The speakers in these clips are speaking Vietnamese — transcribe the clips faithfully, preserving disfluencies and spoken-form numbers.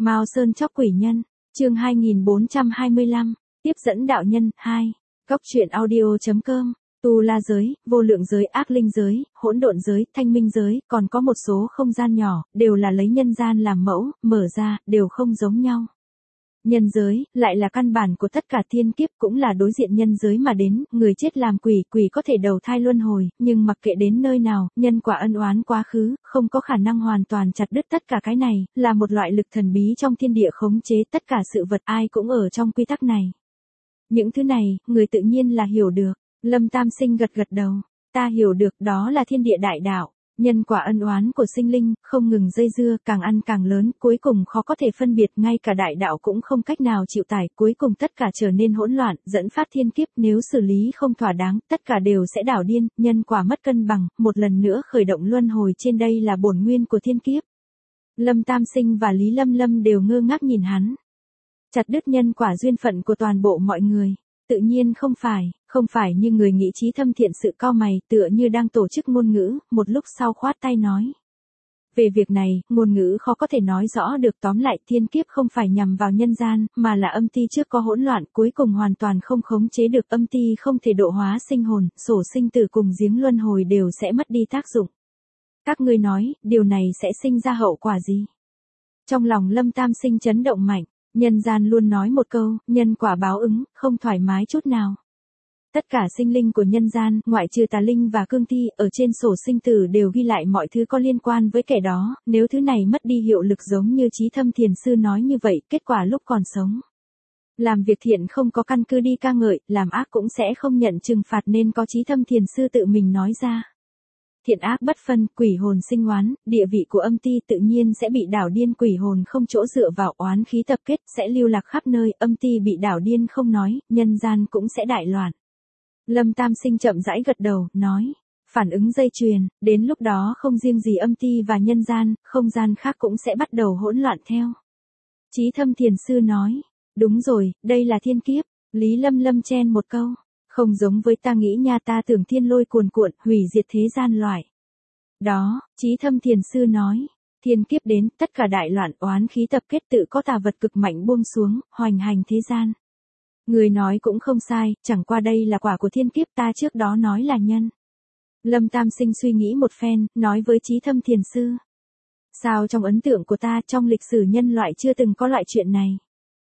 Mao Sơn chóc quỷ nhân, chương hai nghìn bốn trăm hai mươi lăm, tiếp dẫn đạo nhân, hai. Cóc truyện audio.com, tu la giới, vô lượng giới, ác linh giới, hỗn độn giới, thanh minh giới, còn có một số không gian nhỏ, đều là lấy nhân gian làm mẫu, mở ra, đều không giống nhau. Nhân giới, lại là căn bản của tất cả thiên kiếp, cũng là đối diện nhân giới mà đến, người chết làm quỷ, quỷ có thể đầu thai luân hồi, nhưng mặc kệ đến nơi nào, nhân quả ân oán quá khứ, không có khả năng hoàn toàn chặt đứt tất cả cái này, là một loại lực thần bí trong thiên địa khống chế tất cả sự vật, ai cũng ở trong quy tắc này. Những thứ này, người tự nhiên là hiểu được. Lâm Tam Sinh gật gật đầu, ta hiểu được, đó là thiên địa đại đạo. Nhân quả ân oán của sinh linh, không ngừng dây dưa, càng ăn càng lớn, cuối cùng khó có thể phân biệt, ngay cả đại đạo cũng không cách nào chịu tải, cuối cùng tất cả trở nên hỗn loạn, dẫn phát thiên kiếp, nếu xử lý không thỏa đáng, tất cả đều sẽ đảo điên, nhân quả mất cân bằng, một lần nữa khởi động luân hồi, trên đây là bổn nguyên của thiên kiếp. Lâm Tam Sinh và Lý Lâm Lâm đều ngơ ngác nhìn hắn. Chặt đứt nhân quả duyên phận của toàn bộ mọi người. Tự nhiên không phải, không phải như người nghĩ trí thâm thiện, sự cau mày, tựa như đang tổ chức ngôn ngữ, một lúc sau khoát tay nói. Về việc này, ngôn ngữ khó có thể nói rõ được, tóm lại thiên kiếp không phải nhằm vào nhân gian, mà là âm ti trước có hỗn loạn, cuối cùng hoàn toàn không khống chế được, âm ti không thể độ hóa sinh hồn, sổ sinh tử cùng giếng luân hồi đều sẽ mất đi tác dụng. Các ngươi nói, điều này sẽ sinh ra hậu quả gì? Trong lòng Lâm Tam Sinh chấn động mạnh. Nhân gian luôn nói một câu, nhân quả báo ứng, không thoải mái chút nào. Tất cả sinh linh của nhân gian, ngoại trừ tà linh và cương thi, ở trên sổ sinh tử đều ghi lại mọi thứ có liên quan với kẻ đó, nếu thứ này mất đi hiệu lực giống như Chí Thâm Thiền Sư nói như vậy, kết quả lúc còn sống. Làm việc thiện không có căn cứ đi ca ngợi, làm ác cũng sẽ không nhận trừng phạt, nên có Chí Thâm Thiền Sư tự mình nói ra. Thiện ác bất phân, quỷ hồn sinh oán, địa vị của âm ti tự nhiên sẽ bị đảo điên, quỷ hồn không chỗ dựa vào, oán khí tập kết, sẽ lưu lạc khắp nơi, âm ti bị đảo điên không nói, nhân gian cũng sẽ đại loạn. Lâm Tam Sinh chậm rãi gật đầu, nói, phản ứng dây chuyền, đến lúc đó không riêng gì âm ti và nhân gian, không gian khác cũng sẽ bắt đầu hỗn loạn theo. Chí Thâm Thiền Sư nói, đúng rồi, đây là thiên kiếp. Lý Lâm Lâm chen một câu. Không giống với ta nghĩ nha, ta tưởng thiên lôi cuồn cuộn, hủy diệt thế gian loại. Đó, Chí Thâm Thiền Sư nói, thiên kiếp đến, tất cả đại loạn, oán khí tập kết, tự có tà vật cực mạnh buông xuống, hoành hành thế gian. Người nói cũng không sai, chẳng qua đây là quả của thiên kiếp, ta trước đó nói là nhân. Lâm Tam Sinh suy nghĩ một phen, nói với Chí Thâm Thiền Sư. Sao trong ấn tượng của ta, trong lịch sử nhân loại chưa từng có loại chuyện này?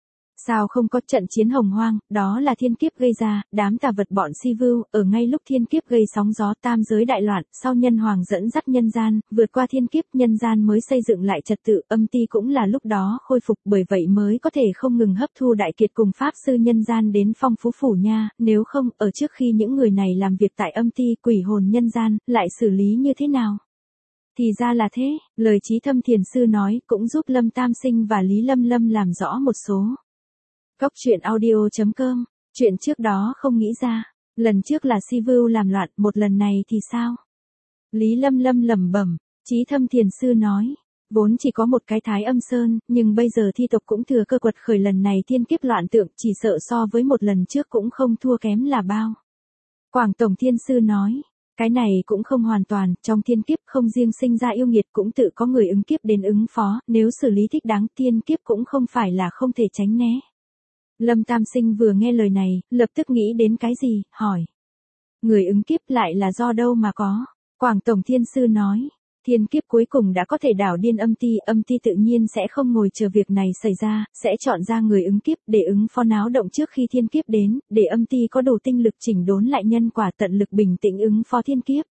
Sao không có trận chiến hồng hoang, đó là thiên kiếp gây ra, đám tà vật bọn si vưu, ở ngay lúc thiên kiếp gây sóng gió, tam giới đại loạn, sau nhân hoàng dẫn dắt nhân gian, vượt qua thiên kiếp, nhân gian mới xây dựng lại trật tự, âm ti cũng là lúc đó khôi phục, bởi vậy mới có thể không ngừng hấp thu đại kiệt cùng pháp sư nhân gian đến phong phú phủ nha, nếu không, ở trước khi những người này làm việc tại âm ti, quỷ hồn nhân gian, lại xử lý như thế nào? Thì ra là thế, lời Chí Thâm Thiền Sư nói, cũng giúp Lâm Tam Sinh và Lý Lâm Lâm làm rõ một số. Cóc truyện audio.com, chuyện trước đó không nghĩ ra, lần trước là si vưu làm loạn, một lần này thì sao? Lý Lâm Lâm lẩm bẩm, Chí Thâm Thiền Sư nói, vốn chỉ có một cái Thái Âm Sơn, nhưng bây giờ thi tộc cũng thừa cơ quật khởi, lần này thiên kiếp loạn tượng, chỉ sợ so với một lần trước cũng không thua kém là bao. Quảng Tổng Thiên Sư nói, cái này cũng không hoàn toàn, trong thiên kiếp không riêng sinh ra yêu nghiệt, cũng tự có người ứng kiếp đến ứng phó, nếu xử lý thích đáng, thiên kiếp cũng không phải là không thể tránh né. Lâm Tam Sinh vừa nghe lời này, lập tức nghĩ đến cái gì, hỏi. Người ứng kiếp lại là do đâu mà có? Quảng Tổng Thiên Sư nói, thiên kiếp cuối cùng đã có thể đảo điên âm ti, âm ti tự nhiên sẽ không ngồi chờ việc này xảy ra, sẽ chọn ra người ứng kiếp để ứng phó náo động trước khi thiên kiếp đến, để âm ti có đủ tinh lực chỉnh đốn lại nhân quả, tận lực bình tĩnh ứng phó thiên kiếp.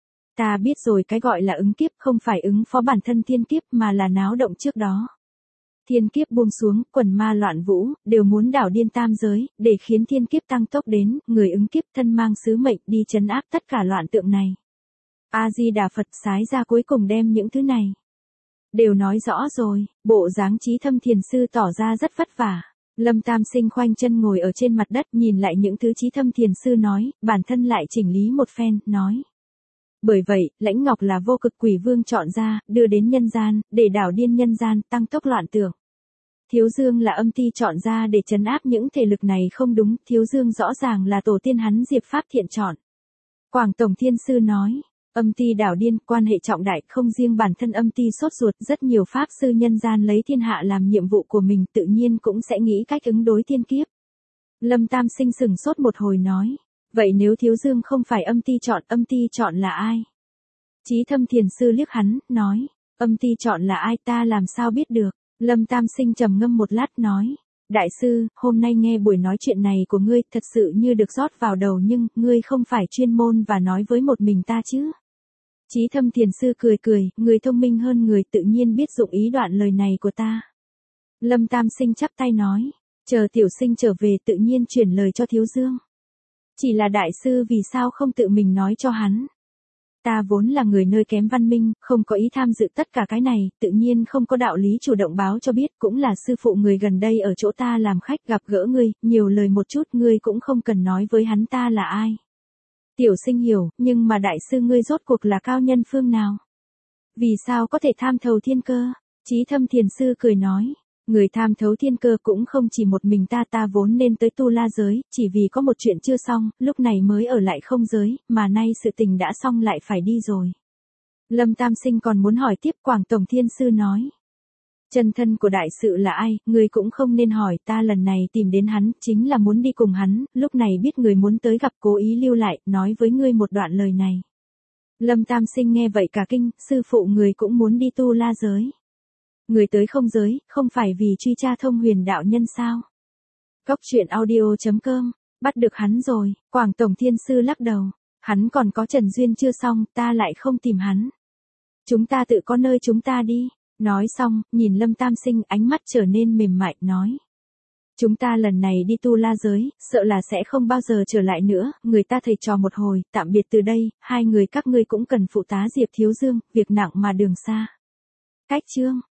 Ta biết rồi, cái gọi là ứng kiếp không phải ứng phó bản thân thiên kiếp mà là náo động trước đó. Thiên kiếp buông xuống, quần ma loạn vũ, đều muốn đảo điên tam giới, để khiến thiên kiếp tăng tốc đến, người ứng kiếp thân mang sứ mệnh đi trấn áp tất cả loạn tượng này. A-di-đà Phật sái ra cuối cùng đem những thứ này. Đều nói rõ rồi, bộ dáng Chí Thâm Thiền Sư tỏ ra rất vất vả. Lâm Tam Sinh khoanh chân ngồi ở trên mặt đất, nhìn lại những thứ Chí Thâm Thiền Sư nói, bản thân lại chỉnh lý một phen, nói. Bởi vậy, Lãnh Ngọc là vô cực quỷ vương chọn ra, đưa đến nhân gian, để đảo điên nhân gian, tăng tốc loạn tượng. Thiếu Dương là âm ti chọn ra để trấn áp những thể lực này không đúng, Thiếu Dương rõ ràng là tổ tiên hắn Diệp Pháp Thiện chọn. Quảng Tổng Thiên Sư nói, Âm ty đảo điên, quan hệ trọng đại, không riêng bản thân âm ty sốt ruột, rất nhiều pháp sư nhân gian lấy thiên hạ làm nhiệm vụ của mình tự nhiên cũng sẽ nghĩ cách ứng đối thiên kiếp. Lâm Tam Sinh sừng sốt một hồi nói, vậy nếu Thiếu Dương không phải âm ty chọn, âm ty chọn là ai? Chí Thâm Thiền Sư liếc hắn, nói, âm ty chọn là ai ta làm sao biết được? Lâm Tam Sinh trầm ngâm một lát nói, đại sư, hôm nay nghe buổi nói chuyện này của ngươi thật sự như được rót vào đầu nhưng, ngươi không phải chuyên môn và nói với một mình ta chứ? Chí Thâm Thiền Sư cười cười, người thông minh hơn người tự nhiên biết dụng ý đoạn lời này của ta. Lâm Tam Sinh chắp tay nói, chờ tiểu sinh trở về tự nhiên chuyển lời cho Thiếu Dương. Chỉ là đại sư vì sao không tự mình nói cho hắn? Ta vốn là người nơi kém văn minh, không có ý tham dự tất cả cái này, tự nhiên không có đạo lý chủ động báo cho biết, cũng là sư phụ người gần đây ở chỗ ta làm khách gặp gỡ ngươi, nhiều lời một chút ngươi cũng không cần nói với hắn ta là ai. Tiểu sinh hiểu, nhưng mà đại sư ngươi rốt cuộc là cao nhân phương nào? Vì sao có thể tham thầu thiên cơ? Chí Thâm Thiền Sư cười nói, người tham thấu thiên cơ cũng không chỉ một mình ta ta vốn nên tới Tu La giới, chỉ vì có một chuyện chưa xong, lúc này mới ở lại không giới, mà nay sự tình đã xong lại phải đi rồi. Lâm Tam Sinh còn muốn hỏi tiếp, Quảng Tổng Thiên Sư nói. Chân thân của đại sự là ai, người cũng không nên hỏi, ta lần này tìm đến hắn, chính là muốn đi cùng hắn, lúc này biết người muốn tới gặp cố ý lưu lại, nói với ngươi một đoạn lời này. Lâm Tam Sinh nghe vậy cả kinh, sư phụ người cũng muốn đi Tu La giới. Người tới không giới, không phải vì truy tra Thông Huyền đạo nhân sao? Cốc truyện audio chấm com, bắt được hắn rồi, Quảng Tổng Thiên Sư lắc đầu, hắn còn có Trần Duyên chưa xong, ta lại không tìm hắn. Chúng ta tự có nơi chúng ta đi, nói xong, nhìn Lâm Tam Sinh ánh mắt trở nên mềm mại, nói. Chúng ta lần này đi Tu La giới, sợ là sẽ không bao giờ trở lại nữa, người ta thầy trò một hồi, tạm biệt từ đây, hai người các ngươi cũng cần phụ tá Diệp Thiếu Dương, việc nặng mà đường xa. Cách chương